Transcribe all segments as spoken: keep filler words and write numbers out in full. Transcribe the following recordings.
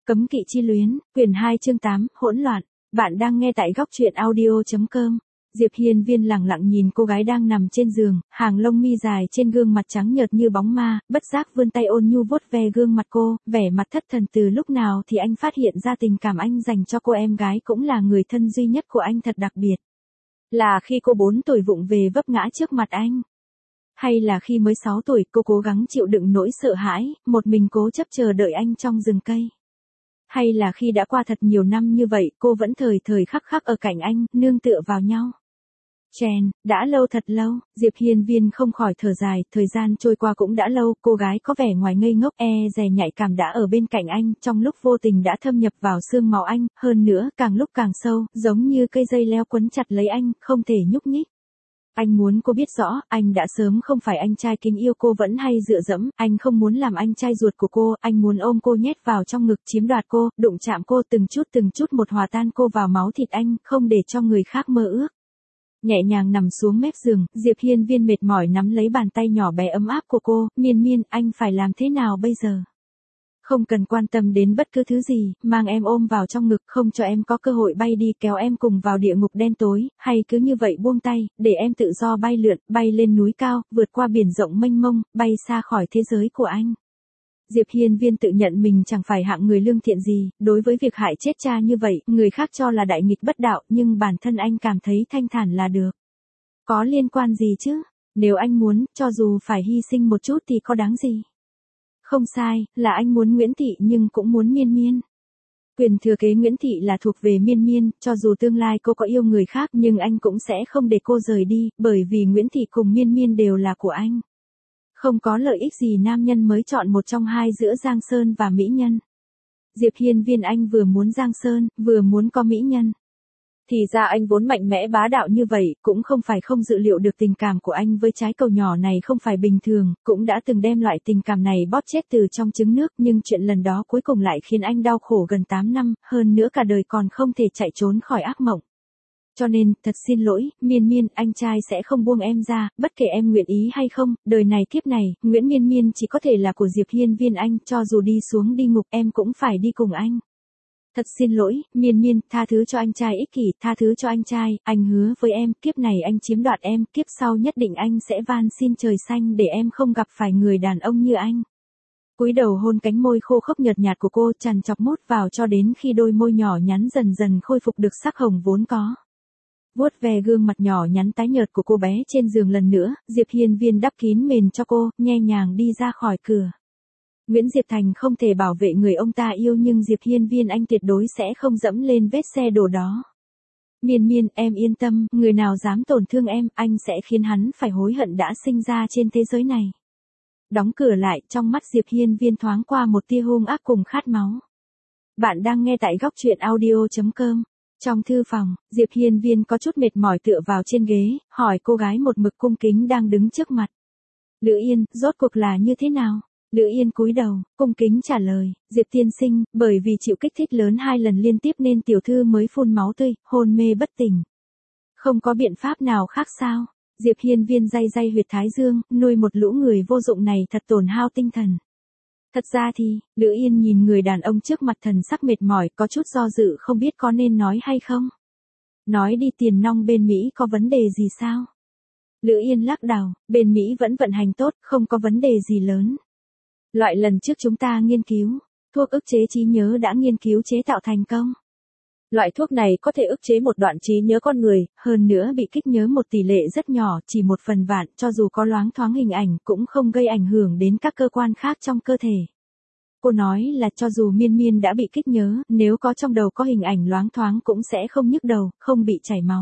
Cấm kỵ chi luyến, quyển hai chương tám, hỗn loạn. Bạn đang nghe tại góc truyện audio chấm com. Diệp Hiên Viên lặng lặng nhìn cô gái đang nằm trên giường, hàng lông mi dài trên gương mặt trắng nhợt như bóng ma, bất giác vươn tay ôn nhu vuốt ve gương mặt cô, vẻ mặt thất thần. Từ lúc nào thì anh phát hiện ra tình cảm anh dành cho cô em gái cũng là người thân duy nhất của anh thật đặc biệt. Là khi cô bốn tuổi vụng về vấp ngã trước mặt anh? Hay là khi mới sáu tuổi cô cố gắng chịu đựng nỗi sợ hãi, một mình cố chấp chờ đợi anh trong rừng cây? Hay là khi đã qua thật nhiều năm như vậy cô vẫn thời thời khắc khắc ở cạnh anh, nương tựa vào nhau? Chèn, đã lâu thật lâu, Diệp Hiên Viên không khỏi thở dài, thời gian trôi qua cũng đã lâu, cô gái có vẻ ngoài ngây ngốc e dè nhạy cảm đã ở bên cạnh anh, trong lúc vô tình đã thâm nhập vào xương máu anh, hơn nữa, càng lúc càng sâu, giống như cây dây leo quấn chặt lấy anh, không thể nhúc nhích. Anh muốn cô biết rõ, anh đã sớm không phải anh trai kính yêu cô vẫn hay dựa dẫm, anh không muốn làm anh trai ruột của cô, anh muốn ôm cô nhét vào trong ngực chiếm đoạt cô, đụng chạm cô từng chút từng chút một hòa tan cô vào máu thịt anh, không để cho người khác mơ ước. Nhẹ nhàng nằm xuống mép giường, Diệp Hiên Viên mệt mỏi nắm lấy bàn tay nhỏ bé ấm áp của cô, miên miên, anh phải làm thế nào bây giờ? Không cần quan tâm đến bất cứ thứ gì, mang em ôm vào trong ngực, không cho em có cơ hội bay đi, kéo em cùng vào địa ngục đen tối, hay cứ như vậy buông tay, để em tự do bay lượn, bay lên núi cao, vượt qua biển rộng mênh mông, bay xa khỏi thế giới của anh. Diệp Hiên Viên tự nhận mình chẳng phải hạng người lương thiện gì, đối với việc hại chết cha như vậy, người khác cho là đại nghịch bất đạo, nhưng bản thân anh cảm thấy thanh thản là được. Có liên quan gì chứ? Nếu anh muốn, cho dù phải hy sinh một chút thì có đáng gì? Không sai, là anh muốn Nguyễn Thị nhưng cũng muốn Miên Miên. Quyền thừa kế Nguyễn Thị là thuộc về Miên Miên, cho dù tương lai cô có yêu người khác nhưng anh cũng sẽ không để cô rời đi, bởi vì Nguyễn Thị cùng Miên Miên đều là của anh. Không có lợi ích gì nam nhân mới chọn một trong hai giữa Giang Sơn và Mỹ Nhân. Diệp Hiên Viên anh vừa muốn Giang Sơn, vừa muốn có Mỹ Nhân. Thì ra anh vốn mạnh mẽ bá đạo như vậy, cũng không phải không dự liệu được tình cảm của anh với trái cầu nhỏ này không phải bình thường, cũng đã từng đem loại tình cảm này bóp chết từ trong trứng nước, nhưng chuyện lần đó cuối cùng lại khiến anh đau khổ gần tám năm, hơn nữa cả đời còn không thể chạy trốn khỏi ác mộng. Cho nên, thật xin lỗi, Miên Miên, anh trai sẽ không buông em ra, bất kể em nguyện ý hay không, đời này kiếp này, Nguyễn Miên Miên chỉ có thể là của Diệp Hiên Viên anh, cho dù đi xuống đi ngục em cũng phải đi cùng anh. Thật xin lỗi, Miên Miên, tha thứ cho anh trai ích kỷ, tha thứ cho anh trai, anh hứa với em, kiếp này anh chiếm đoạt em, kiếp sau nhất định anh sẽ van xin trời xanh để em không gặp phải người đàn ông như anh. Cúi đầu hôn cánh môi khô khốc nhợt nhạt của cô, chằn chọc mút vào cho đến khi đôi môi nhỏ nhắn dần dần khôi phục được sắc hồng vốn có. Vuốt ve gương mặt nhỏ nhắn tái nhợt của cô bé trên giường lần nữa, Diệp Hiên Viên đắp kín mền cho cô, nhẹ nhàng đi ra khỏi cửa. Nguyễn Diệp Thành không thể bảo vệ người ông ta yêu nhưng Diệp Hiên Viên anh tuyệt đối sẽ không dẫm lên vết xe đổ đó. Miên Miên, em yên tâm, người nào dám tổn thương em, anh sẽ khiến hắn phải hối hận đã sinh ra trên thế giới này. Đóng cửa lại, trong mắt Diệp Hiên Viên thoáng qua một tia hung ác cùng khát máu. Bạn đang nghe tại góc truyện audio chấm com. Trong thư phòng, Diệp Hiên Viên có chút mệt mỏi tựa vào trên ghế, hỏi cô gái một mực cung kính đang đứng trước mặt. Lữ Yên, rốt cuộc là như thế nào? Lữ Yên cúi đầu, cung kính trả lời, Diệp tiên sinh, bởi vì chịu kích thích lớn hai lần liên tiếp nên tiểu thư mới phun máu tươi, hôn mê bất tỉnh. Không có biện pháp nào khác sao? Diệp Hiên Viên day day huyệt thái dương, nuôi một lũ người vô dụng này thật tổn hao tinh thần. Thật ra thì, Lữ Yên nhìn người đàn ông trước mặt thần sắc mệt mỏi, có chút do dự không biết có nên nói hay không. Nói đi, tiền nong bên Mỹ có vấn đề gì sao? Lữ Yên lắc đầu, bên Mỹ vẫn vận hành tốt, không có vấn đề gì lớn. Loại lần trước chúng ta nghiên cứu, thuốc ức chế trí nhớ đã nghiên cứu chế tạo thành công. Loại thuốc này có thể ức chế một đoạn trí nhớ con người, hơn nữa bị kích nhớ một tỷ lệ rất nhỏ, chỉ một phần vạn, cho dù có loáng thoáng hình ảnh cũng không gây ảnh hưởng đến các cơ quan khác trong cơ thể. Cô nói là cho dù Miên Miên đã bị kích nhớ, nếu có trong đầu có hình ảnh loáng thoáng cũng sẽ không nhức đầu, không bị chảy máu.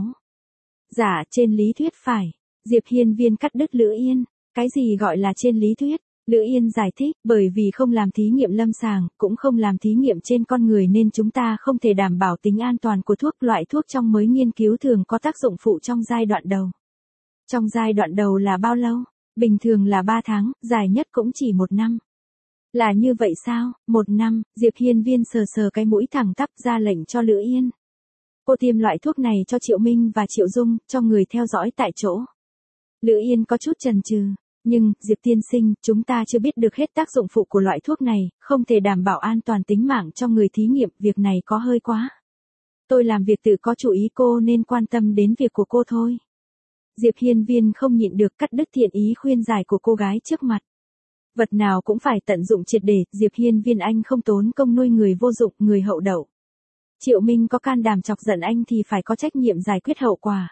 Dạ, trên lý thuyết phải. Diệp Hiên Viên cắt đứt Lữ Yên. Cái gì gọi là trên lý thuyết? Lữ Yên giải thích, bởi vì không làm thí nghiệm lâm sàng, cũng không làm thí nghiệm trên con người nên chúng ta không thể đảm bảo tính an toàn của thuốc. Loại thuốc trong mới nghiên cứu thường có tác dụng phụ trong giai đoạn đầu. Trong giai đoạn đầu là bao lâu? Bình thường là ba tháng, dài nhất cũng chỉ một năm. Là như vậy sao? Một năm, Diệp Hiên Viên sờ sờ cái mũi thẳng tắp ra lệnh cho Lữ Yên. Cô tiêm loại thuốc này cho Triệu Minh và Triệu Dung, cho người theo dõi tại chỗ. Lữ Yên có chút chần chừ. Nhưng, Diệp tiên sinh, chúng ta chưa biết được hết tác dụng phụ của loại thuốc này, không thể đảm bảo an toàn tính mạng cho người thí nghiệm, việc này có hơi quá. Tôi làm việc tự có chủ ý, cô nên quan tâm đến việc của cô thôi. Diệp Hiên Viên không nhịn được cắt đứt thiện ý khuyên giải của cô gái trước mặt. Vật nào cũng phải tận dụng triệt để, Diệp Hiên Viên anh không tốn công nuôi người vô dụng, người hậu đậu. Triệu Minh có can đảm chọc giận anh thì phải có trách nhiệm giải quyết hậu quả.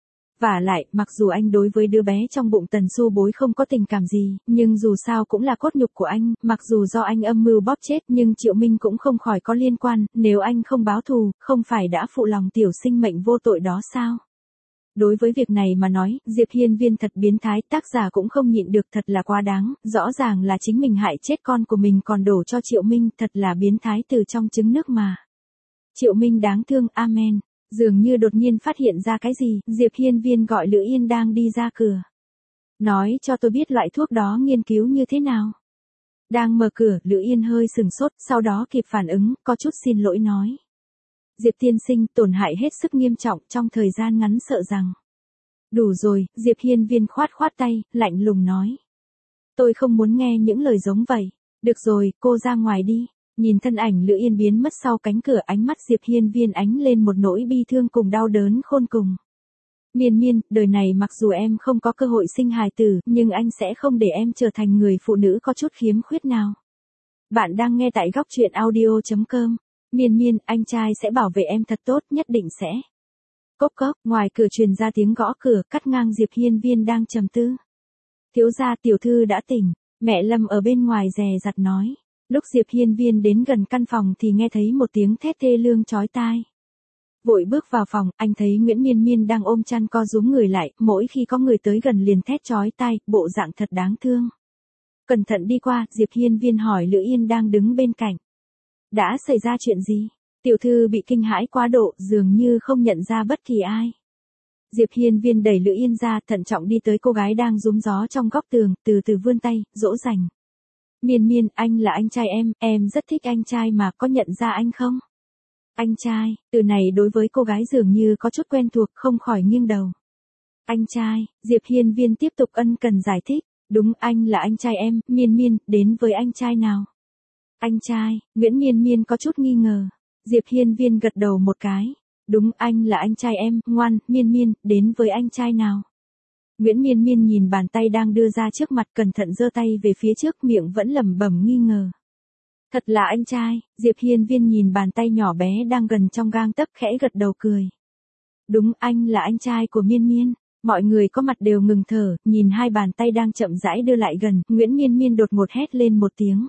Vả lại, mặc dù anh đối với đứa bé trong bụng Tần Su Bối không có tình cảm gì, nhưng dù sao cũng là cốt nhục của anh, mặc dù do anh âm mưu bóp chết nhưng Triệu Minh cũng không khỏi có liên quan, nếu anh không báo thù, không phải đã phụ lòng tiểu sinh mệnh vô tội đó sao? Đối với việc này mà nói, Diệp Hiên Viên thật biến thái, tác giả cũng không nhịn được, thật là quá đáng, rõ ràng là chính mình hại chết con của mình còn đổ cho Triệu Minh, thật là biến thái từ trong trứng nước mà. Triệu Minh đáng thương, amen. Dường như đột nhiên phát hiện ra cái gì, Diệp Hiên Viên gọi Lữ Yên đang đi ra cửa. Nói cho tôi biết loại thuốc đó nghiên cứu như thế nào. Đang mở cửa, Lữ Yên hơi sừng sốt, sau đó kịp phản ứng, có chút xin lỗi nói. Diệp tiên sinh, tổn hại hết sức nghiêm trọng, trong thời gian ngắn sợ rằng. Đủ rồi, Diệp Hiên Viên khoát khoát tay, lạnh lùng nói. Tôi không muốn nghe những lời giống vậy. Được rồi, cô ra ngoài đi. Nhìn thân ảnh Lữ Yên biến mất sau cánh cửa, ánh mắt Diệp Hiên Viên ánh lên một nỗi bi thương cùng đau đớn khôn cùng. Miên Miên, đời này mặc dù em không có cơ hội sinh hài tử, nhưng anh sẽ không để em trở thành người phụ nữ có chút khiếm khuyết nào. Bạn đang nghe tại góc truyện audio chấm com. Miên Miên, anh trai sẽ bảo vệ em thật tốt, nhất định sẽ. Cốc cốc, ngoài cửa truyền ra tiếng gõ cửa, cắt ngang Diệp Hiên Viên đang trầm tư. Thiếu gia, tiểu thư đã tỉnh, mẹ Lâm ở bên ngoài dè dặt nói. Lúc Diệp Hiên Viên đến gần căn phòng thì nghe thấy một tiếng thét thê lương chói tai. Vội bước vào phòng, anh thấy Nguyễn Miên Miên đang ôm chăn co rúm người lại, mỗi khi có người tới gần liền thét chói tai, bộ dạng thật đáng thương. Cẩn thận đi qua, Diệp Hiên Viên hỏi Lữ Yên đang đứng bên cạnh. Đã xảy ra chuyện gì? Tiểu thư bị kinh hãi quá độ, dường như không nhận ra bất kỳ ai. Diệp Hiên Viên đẩy Lữ Yên ra, thận trọng đi tới cô gái đang rúm gió trong góc tường, từ từ vươn tay, dỗ dành. Miên Miên, anh là anh trai em, em rất thích anh trai mà, có nhận ra anh không? Anh trai, từ này đối với cô gái dường như có chút quen thuộc, không khỏi nghiêng đầu. Anh trai, Diệp Hiên Viên tiếp tục ân cần giải thích, đúng, anh là anh trai em, Miên Miên, đến với anh trai nào? Anh trai, Nguyễn Miên Miên có chút nghi ngờ. Diệp Hiên Viên gật đầu một cái. Đúng, anh là anh trai em, ngoan, Miên Miên, đến với anh trai nào? Nguyễn Miên Miên nhìn bàn tay đang đưa ra trước mặt, cẩn thận giơ tay về phía trước, miệng vẫn lẩm bẩm nghi ngờ. Thật là anh trai, Diệp Hiên Viên nhìn bàn tay nhỏ bé đang gần trong gang tấc, khẽ gật đầu cười. Đúng, anh là anh trai của Miên Miên. Mọi người có mặt đều ngừng thở, nhìn hai bàn tay đang chậm rãi đưa lại gần, Nguyễn Miên Miên đột ngột hét lên một tiếng.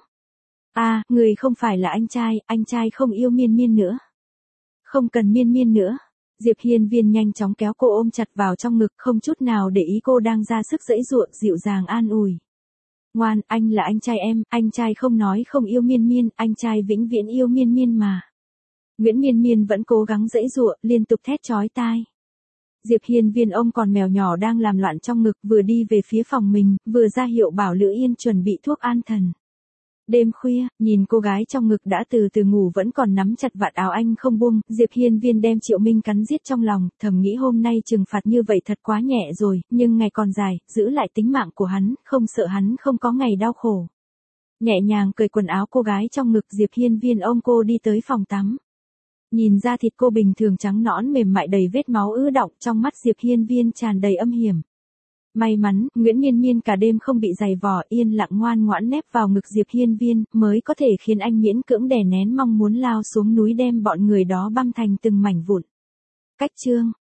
À, người không phải là anh trai, anh trai không yêu Miên Miên nữa. Không cần Miên Miên nữa. Diệp Hiên Viên nhanh chóng kéo cô ôm chặt vào trong ngực, không chút nào để ý cô đang ra sức giãy giụa, dịu dàng an ủi. Ngoan, anh là anh trai em, anh trai không nói không yêu Miên Miên, anh trai vĩnh viễn yêu Miên Miên mà. Nguyễn Miên Miên vẫn cố gắng giãy giụa, liên tục thét chói tai. Diệp Hiên Viên ôm con mèo nhỏ đang làm loạn trong ngực, vừa đi về phía phòng mình, vừa ra hiệu bảo Lữ Yên chuẩn bị thuốc an thần. Đêm khuya, nhìn cô gái trong ngực đã từ từ ngủ vẫn còn nắm chặt vạt áo anh không buông, Diệp Hiên Viên đem Triệu Minh cắn giết trong lòng, thầm nghĩ hôm nay trừng phạt như vậy thật quá nhẹ rồi, nhưng ngày còn dài, giữ lại tính mạng của hắn, không sợ hắn không có ngày đau khổ. Nhẹ nhàng cởi quần áo cô gái trong ngực, Diệp Hiên Viên ôm cô đi tới phòng tắm. Nhìn ra thịt cô bình thường trắng nõn mềm mại đầy vết máu ứ đọng, trong mắt Diệp Hiên Viên tràn đầy âm hiểm. May mắn, Nguyễn Miên Miên cả đêm không bị giày vò, yên lặng ngoan ngoãn nép vào ngực Diệp Hiên Viên, mới có thể khiến anh miễn cưỡng đè nén mong muốn lao xuống núi đem bọn người đó băm thành từng mảnh vụn. Cách chương